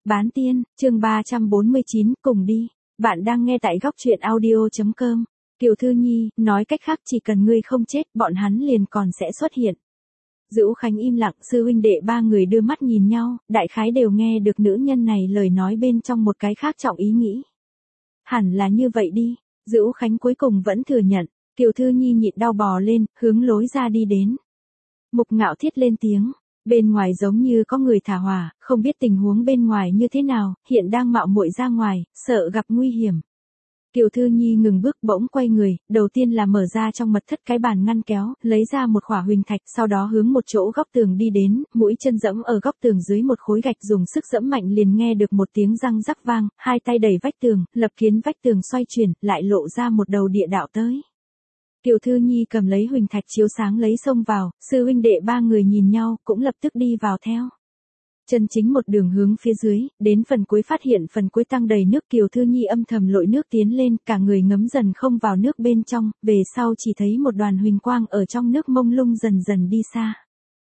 Bán tiên, chương 349, cùng đi. Bạn đang nghe tại góc truyện audio.com. Kiều Thư Nhi, nói cách khác chỉ cần ngươi không chết, bọn hắn liền còn sẽ xuất hiện. Dữu Khánh im lặng, sư huynh đệ ba người đưa mắt nhìn nhau, đại khái đều nghe được nữ nhân này lời nói bên trong một cái khác trọng ý nghĩ. Hẳn là như vậy đi, Dữu Khánh cuối cùng vẫn thừa nhận, Kiều Thư Nhi nhịn đau bò lên, hướng lối ra đi đến. Mục Ngạo Thiết lên tiếng. Bên ngoài giống như có người thả hỏa, không biết tình huống bên ngoài như thế nào, hiện đang mạo muội ra ngoài, sợ gặp nguy hiểm. Kiều Thư Nhi ngừng bước bỗng quay người, đầu tiên là mở ra trong mật thất cái bàn ngăn kéo, lấy ra một khỏa huỳnh thạch, sau đó hướng một chỗ góc tường đi đến, mũi chân dẫm ở góc tường dưới một khối gạch dùng sức dẫm mạnh liền nghe được một tiếng răng rắc vang, hai tay đẩy vách tường, lập khiến vách tường xoay chuyển, lại lộ ra một đầu địa đạo tới. Kiều Thư Nhi cầm lấy huỳnh thạch chiếu sáng lấy xông vào, sư huynh đệ ba người nhìn nhau, cũng lập tức đi vào theo. Chân chính một đường hướng phía dưới, đến phần cuối phát hiện phần cuối tăng đầy nước, Kiều Thư Nhi âm thầm lội nước tiến lên, cả người ngấm dần không vào nước bên trong, về sau chỉ thấy một đoàn huỳnh quang ở trong nước mông lung dần dần đi xa.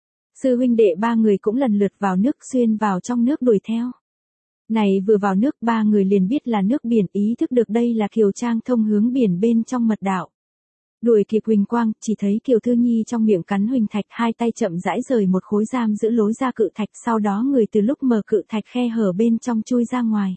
Sư huynh đệ ba người cũng lần lượt vào nước, xuyên vào trong nước đuổi theo. Này vừa vào nước ba người liền biết là nước biển, ý thức được đây là Kiều Trang thông hướng biển bên trong mật đạo. Đuổi kịp huỳnh quang, chỉ thấy Kiều Thư Nhi trong miệng cắn huỳnh thạch, hai tay chậm rãi rời một khối giam giữ lối ra cự thạch, sau đó người từ lúc mở cự thạch khe hở bên trong chui ra ngoài.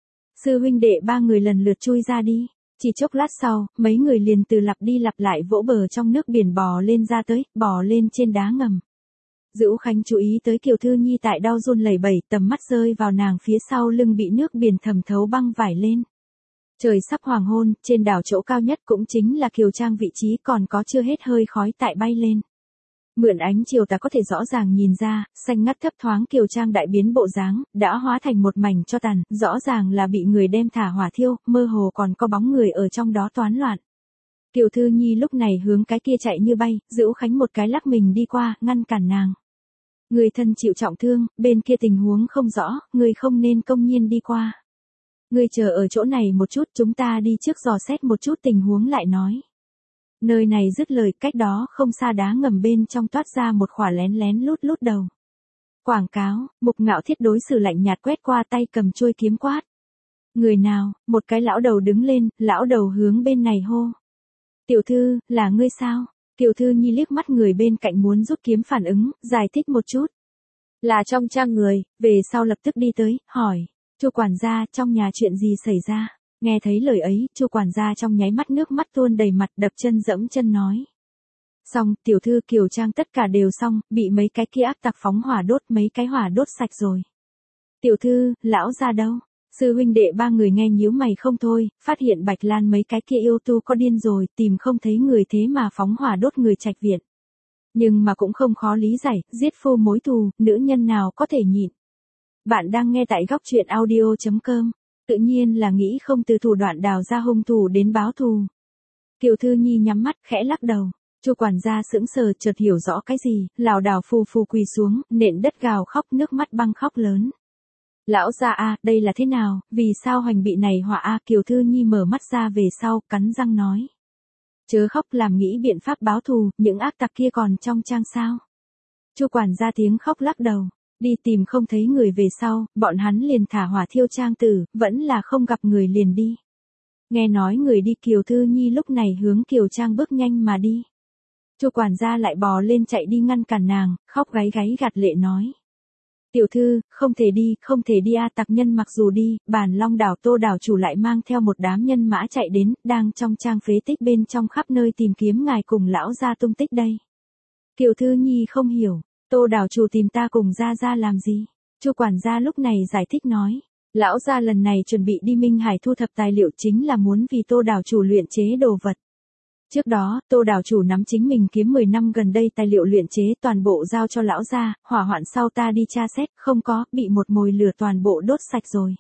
Sư huynh đệ ba người lần lượt chui ra đi, chỉ chốc lát sau, mấy người liền từ lặp đi lặp lại vỗ bờ trong nước biển bò lên ra tới, bò lên trên đá ngầm. Dữu Khánh chú ý tới Kiều Thư Nhi tại đau run lẩy bẩy, tầm mắt rơi vào nàng phía sau lưng bị nước biển thẩm thấu băng vải lên. Trời sắp hoàng hôn, trên đảo chỗ cao nhất cũng chính là Kiều Trang vị trí còn có chưa hết hơi khói tại bay lên. Mượn ánh chiều ta có thể rõ ràng nhìn ra, xanh ngắt thấp thoáng Kiều Trang đại biến bộ dáng, đã hóa thành một mảnh tro tàn, rõ ràng là bị người đem thả hỏa thiêu, mơ hồ còn có bóng người ở trong đó toán loạn. Kiều Thư Nhi lúc này hướng cái kia chạy như bay, Dữu Khánh một cái lắc mình đi qua, ngăn cản nàng. Người thân chịu trọng thương, bên kia tình huống không rõ, người không nên công nhiên đi qua. Ngươi chờ ở chỗ này một chút, chúng ta đi trước dò xét một chút tình huống lại nói. Nơi này dứt lời, cách đó không xa đá ngầm bên trong toát ra một khỏa lén lén lút lút đầu. Quảng cáo, Mục Ngạo Thiết đối xử lạnh nhạt quét qua tay cầm chuôi kiếm quát. Người nào, một cái lão đầu đứng lên, lão đầu hướng bên này hô. Tiểu thư, là ngươi sao? Kiều Thư Nhi liếc mắt người bên cạnh muốn rút kiếm phản ứng, giải thích một chút. Là trong trang người, về sau lập tức đi tới, hỏi. Chu quản gia, trong nhà chuyện gì xảy ra? Nghe thấy lời ấy, Chu quản gia trong nháy mắt nước mắt tuôn đầy mặt, đập chân dẫm chân nói. Xong, tiểu thư Kiều Trang tất cả đều xong, bị mấy cái kia ác tặc phóng hỏa đốt, mấy cái hỏa đốt sạch rồi. Tiểu thư, lão gia đâu? Sư huynh đệ ba người nghe nhíu mày không thôi, phát hiện Bạch Lan mấy cái kia yêu tu có điên rồi, tìm không thấy người thế mà phóng hỏa đốt người Trạch viện. Nhưng mà cũng không khó lý giải, giết phu mối thù, nữ nhân nào có thể nhịn. Bạn đang nghe tại góc truyện audio.com, tự nhiên là nghĩ không từ thủ đoạn đào ra hung thủ đến báo thù. Kiều Thư Nhi nhắm mắt khẽ lắc đầu, Chu quản gia sững sờ chợt hiểu rõ cái gì, lảo đảo phù phù quỳ xuống, nện đất gào khóc nước mắt băng khóc lớn. Lão gia a, đây là thế nào, vì sao hoành bị này họa a? Kiều Thư Nhi mở mắt ra về sau, cắn răng nói. Chớ khóc, làm nghĩ biện pháp báo thù, những ác tặc kia còn trong trang sao? Chu quản gia tiếng khóc lắc đầu. Đi tìm không thấy người về sau, bọn hắn liền thả hỏa thiêu Trang tử, vẫn là không gặp người liền đi. Nghe nói người đi, Kiều Thư Nhi lúc này hướng Kiều Trang bước nhanh mà đi. Chu quản gia lại bò lên chạy đi ngăn cản nàng, khóc gáy gáy gạt lệ nói. Tiểu thư, không thể đi a, tặc nhân mặc dù đi, Bàn Long đảo Tô đảo chủ lại mang theo một đám nhân mã chạy đến, đang trong trang phế tích bên trong khắp nơi tìm kiếm ngài cùng lão gia tung tích đây. Kiều Thư Nhi không hiểu. Tô đảo chủ tìm ta cùng ra làm gì? Chu quản gia lúc này giải thích nói. Lão gia lần này chuẩn bị đi Minh Hải thu thập tài liệu chính là muốn vì Tô đảo chủ luyện chế đồ vật. Trước đó, Tô đảo chủ nắm chính mình kiếm 10 năm gần đây tài liệu luyện chế toàn bộ giao cho lão gia, hỏa hoạn sau ta đi tra xét, không có, bị một mồi lửa toàn bộ đốt sạch rồi.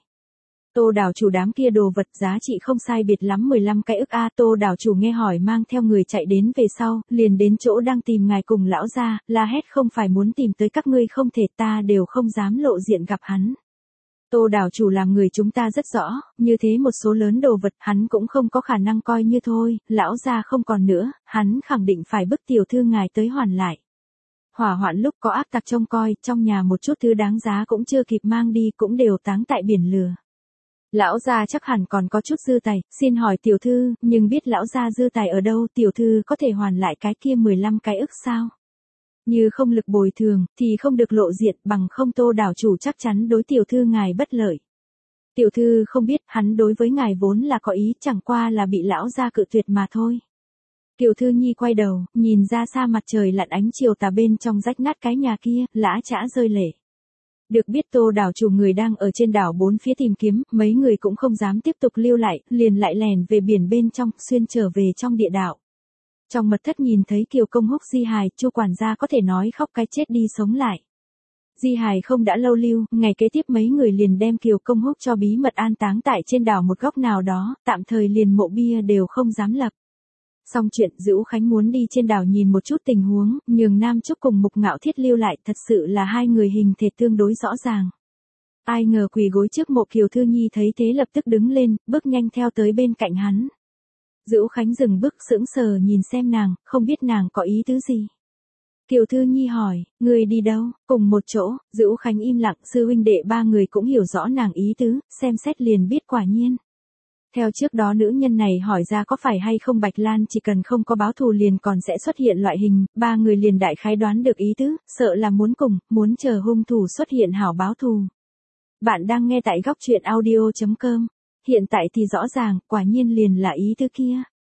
Tô đảo chủ đám kia đồ vật giá trị không sai biệt lắm 15 cái ức a. Tô đảo chủ nghe hỏi mang theo người chạy đến về sau, liền đến chỗ đang tìm ngài cùng lão gia, la hét không phải muốn tìm tới các ngươi không thể, ta đều không dám lộ diện gặp hắn. Tô đảo chủ làm người chúng ta rất rõ, như thế một số lớn đồ vật hắn cũng không có khả năng coi như thôi, lão gia không còn nữa, hắn khẳng định phải bức tiểu thư ngài tới hoàn lại. hỏa hoạn lúc có ác tặc trông coi, trong nhà một chút thứ đáng giá cũng chưa kịp mang đi cũng đều táng tại biển lửa. Lão gia chắc hẳn còn có chút dư tài, xin hỏi tiểu thư, nhưng biết lão gia dư tài ở đâu, tiểu thư có thể hoàn lại cái kia 15 cái ức sao? Như không lực bồi thường, thì không được lộ diện, bằng không Tô đảo chủ chắc chắn đối tiểu thư ngài bất lợi. Tiểu thư không biết, hắn đối với ngài vốn là có ý, chẳng qua là bị lão gia cự tuyệt mà thôi. Kiều Thư Nhi quay đầu, nhìn ra xa mặt trời lặn ánh chiều tà bên trong rách nát cái nhà kia, lã chã rơi lệ. Được biết Tô đảo chủ người đang ở trên đảo bốn phía tìm kiếm, mấy người cũng không dám tiếp tục lưu lại, liền lại lèn về biển bên trong, xuyên trở về trong địa đạo. Trong mật thất nhìn thấy Kiều Công Húc di hài, Chu quản gia có thể nói khóc cái chết đi sống lại. Di hài không đã lâu lưu, ngày kế tiếp mấy người liền đem Kiều Công Húc cho bí mật an táng tại trên đảo một góc nào đó, tạm thời liền mộ bia đều không dám lập. Xong chuyện, Dữu Khánh muốn đi trên đảo nhìn một chút tình huống, nhường Nam Trúc cùng Mục Ngạo Thiết lưu lại, thật sự là hai người hình thể tương đối rõ ràng. Ai ngờ quỳ gối trước mộ Kiều Thư Nhi thấy thế lập tức đứng lên, bước nhanh theo tới bên cạnh hắn. Dữu Khánh dừng bước sững sờ nhìn xem nàng, không biết nàng có ý tứ gì. Kiều Thư Nhi hỏi, người đi đâu, cùng một chỗ, Dữu Khánh im lặng, sư huynh đệ ba người cũng hiểu rõ nàng ý tứ, xem xét liền biết quả nhiên. Theo trước đó nữ nhân này hỏi ra có phải hay không Bạch Lan chỉ cần không có báo thù liền còn sẽ xuất hiện loại hình, ba người liền đại khái đoán được ý tứ, sợ là muốn cùng, muốn chờ hung thủ xuất hiện hảo báo thù. Bạn đang nghe tại góc truyện audio.com, hiện tại thì rõ ràng, quả nhiên liền là ý tứ kia.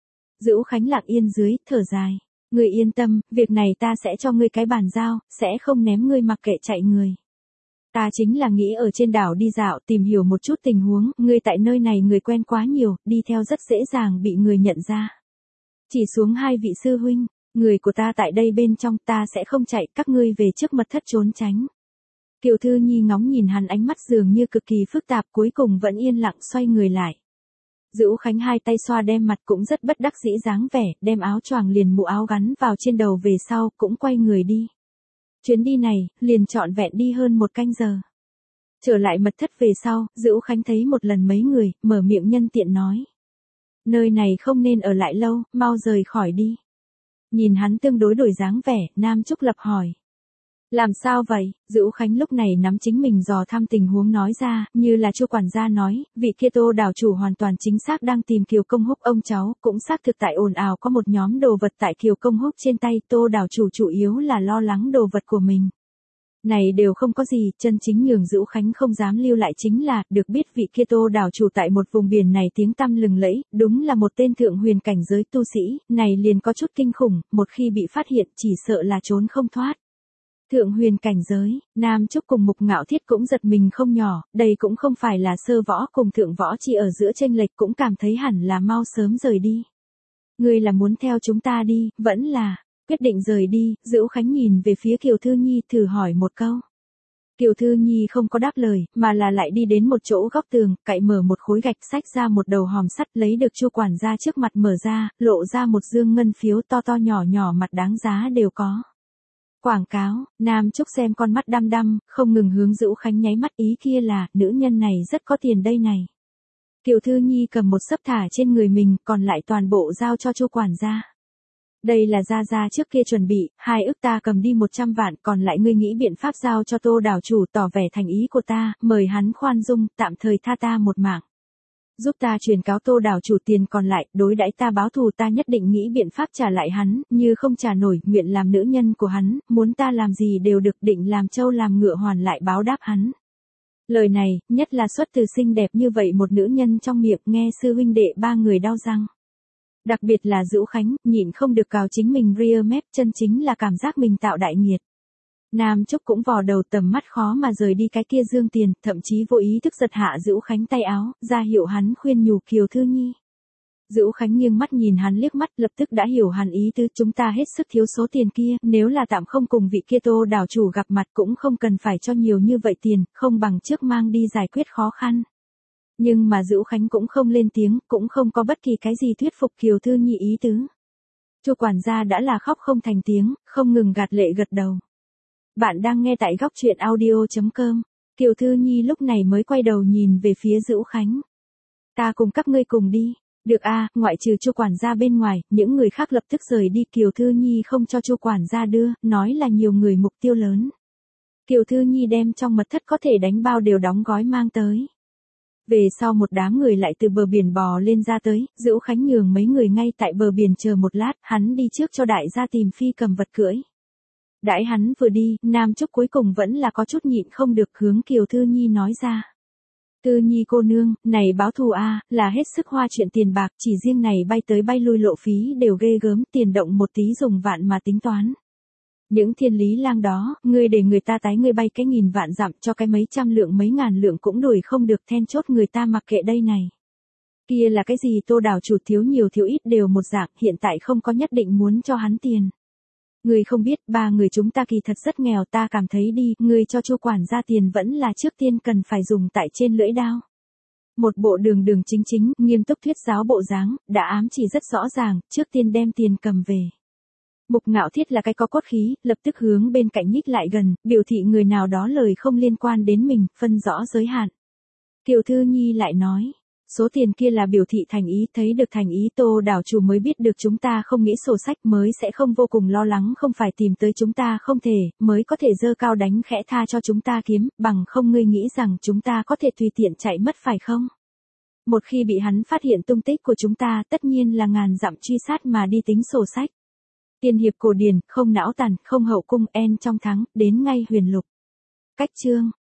Dữu Khánh lặng yên dưới, thở dài. Ngươi yên tâm, việc này ta sẽ cho ngươi cái bàn giao, sẽ không ném ngươi mặc kệ chạy người. Ta chính là nghĩ ở trên đảo đi dạo tìm hiểu một chút tình huống, ngươi tại nơi này người quen quá nhiều, đi theo rất dễ dàng bị người nhận ra. Chỉ xuống hai vị sư huynh, người của ta tại đây bên trong ta sẽ không chạy, các ngươi về trước mật thất trốn tránh. Kiều Thư Nhi ngóng nhìn hắn ánh mắt dường như cực kỳ phức tạp cuối cùng vẫn yên lặng xoay người lại. Dữu Khánh hai tay xoa đem mặt cũng rất bất đắc dĩ dáng vẻ, đem áo choàng liền mũ áo gắn vào trên đầu về sau cũng quay người đi. Chuyến đi này, liền trọn vẹn đi hơn 1 canh giờ. Trở lại mật thất về sau, Dữu Khánh thấy một lần mấy người, mở miệng nhân tiện nói. Nơi này không nên ở lại lâu, mau rời khỏi đi. Nhìn hắn tương đối đổi dáng vẻ, Nam Trúc Lập hỏi. Làm sao vậy? Dữu Khánh lúc này nắm chính mình dò thăm tình huống nói ra, như là Chu quản gia nói, vị kia Tô đảo chủ hoàn toàn chính xác đang tìm Kiều Công Húc ông cháu, cũng xác thực tại ồn ào có một nhóm đồ vật tại Kiều Công Húc trên tay, Tô đảo chủ chủ yếu là lo lắng đồ vật của mình. Này đều không có gì, chân chính nhường Dữu Khánh không dám lưu lại chính là, được biết vị kia Tô đảo chủ tại một vùng biển này tiếng tăm lừng lẫy, đúng là một tên thượng huyền cảnh giới tu sĩ, này liền có chút kinh khủng, một khi bị phát hiện chỉ sợ là trốn không thoát. Thượng huyền cảnh giới, Nam Trúc cùng Mục Ngạo Thiết cũng giật mình không nhỏ, đây cũng không phải là sơ võ cùng thượng võ chỉ ở giữa chênh lệch cũng cảm thấy hẳn là mau sớm rời đi. Ngươi là muốn theo chúng ta đi, vẫn là, quyết định rời đi, Dữu Khánh nhìn về phía Kiều Thư Nhi thử hỏi một câu. Kiều Thư Nhi không có đáp lời, mà là lại đi đến một chỗ góc tường, cậy mở một khối gạch xách ra một đầu hòm sắt lấy được Chu quản gia trước mặt mở ra, lộ ra một dương ngân phiếu to to nhỏ nhỏ mặt đáng giá đều có. Quảng cáo, Nam Trúc xem con mắt đăm đăm, không ngừng hướng Dữu Khánh nháy mắt ý kia là, nữ nhân này rất có tiền đây này. Kiều Thư Nhi cầm một xấp thả trên người mình, còn lại toàn bộ giao cho Chu quản gia. Đây là gia trước kia chuẩn bị, 2 ức ta cầm đi 100 vạn, còn lại ngươi nghĩ biện pháp giao cho Tô đảo chủ tỏ vẻ thành ý của ta, mời hắn khoan dung, tạm thời tha ta một mạng. Giúp ta truyền cáo Tô đảo chủ tiền còn lại, đối đãi ta báo thù ta nhất định nghĩ biện pháp trả lại hắn, như không trả nổi, nguyện làm nữ nhân của hắn, muốn ta làm gì đều được, định làm trâu làm ngựa hoàn lại báo đáp hắn. Lời này, nhất là xuất từ xinh đẹp như vậy một nữ nhân trong miệng, nghe sư huynh đệ ba người đau răng. Đặc biệt là Dữu Khánh, nhịn không được cào chính mình rear mép, chân chính là cảm giác mình tạo đại nghiệt. Nam Trúc cũng vò đầu tầm mắt khó mà rời đi cái kia dương tiền, thậm chí vô ý thức giật hạ Dữu Khánh tay áo, ra hiệu hắn khuyên nhủ Kiều Thư Nhi. Dữu Khánh nghiêng mắt nhìn hắn liếc mắt, lập tức đã hiểu hắn ý tứ, chúng ta hết sức thiếu số tiền kia, nếu là tạm không cùng vị kia Tô đảo chủ gặp mặt cũng không cần phải cho nhiều như vậy tiền, không bằng trước mang đi giải quyết khó khăn. Nhưng mà Dữu Khánh cũng không lên tiếng, cũng không có bất kỳ cái gì thuyết phục Kiều Thư Nhi ý tứ. Chu quản gia đã là khóc không thành tiếng, không ngừng gạt lệ gật đầu. Bạn đang nghe tại góc truyện audio.com. Kiều Thư Nhi lúc này mới quay đầu nhìn về phía Dữu Khánh. Ta cùng các ngươi cùng đi. Được a, ngoại trừ Chu quản gia bên ngoài, những người khác lập tức rời đi. Kiều Thư Nhi không cho Chu quản gia đưa, nói là nhiều người mục tiêu lớn. Kiều Thư Nhi đem trong mật thất có thể đánh bao đều đóng gói mang tới. Về sau một đám người lại từ bờ biển bò lên ra tới, Dữu Khánh nhường mấy người ngay tại bờ biển chờ một lát, hắn đi trước cho đại gia tìm phi cầm vật cưỡi. Đãi hắn vừa đi, Nam Trúc cuối cùng vẫn là có chút nhịn không được hướng Kiều Thư Nhi nói ra. Thư Nhi cô nương, này báo thù a, là hết sức hoa chuyện tiền bạc, chỉ riêng này bay tới bay lui lộ phí đều ghê gớm, tiền động một tí dùng vạn mà tính toán. Những thiên lý lang đó, ngươi để người ta tái ngươi bay cái nghìn vạn dặm cho cái mấy trăm lượng mấy ngàn lượng cũng đuổi không được, then chốt người ta mặc kệ đây này. Kia là cái gì Tô đảo chủ thiếu nhiều thiếu ít đều một dạng, hiện tại không có nhất định muốn cho hắn tiền. Ngươi không biết, ba người chúng ta kỳ thật rất nghèo, ta cảm thấy đi, ngươi cho Chu quản gia tiền vẫn là trước tiên cần phải dùng tại trên lưỡi đao. Một bộ đường đường chính chính, nghiêm túc thuyết giáo bộ dáng, đã ám chỉ rất rõ ràng, trước tiên đem tiền cầm về. Mục Ngạo Thiết là cái có cốt khí, lập tức hướng bên cạnh nhích lại gần, biểu thị người nào đó lời không liên quan đến mình, phân rõ giới hạn. Kiều Thư Nhi lại nói, số tiền kia là biểu thị thành ý, thấy được thành ý Tô đảo chủ mới biết được chúng ta không nghĩ sổ sách mới sẽ không vô cùng lo lắng không phải tìm tới chúng ta không thể, mới có thể dơ cao đánh khẽ tha cho chúng ta kiếm, bằng không ngươi nghĩ rằng chúng ta có thể tùy tiện chạy mất phải không? Một khi bị hắn phát hiện tung tích của chúng ta tất nhiên là ngàn dặm truy sát mà đi tính sổ sách. Tiên hiệp cổ điển, không não tàn, không hậu cung en trong thắng, đến ngay huyền lục. Cách chương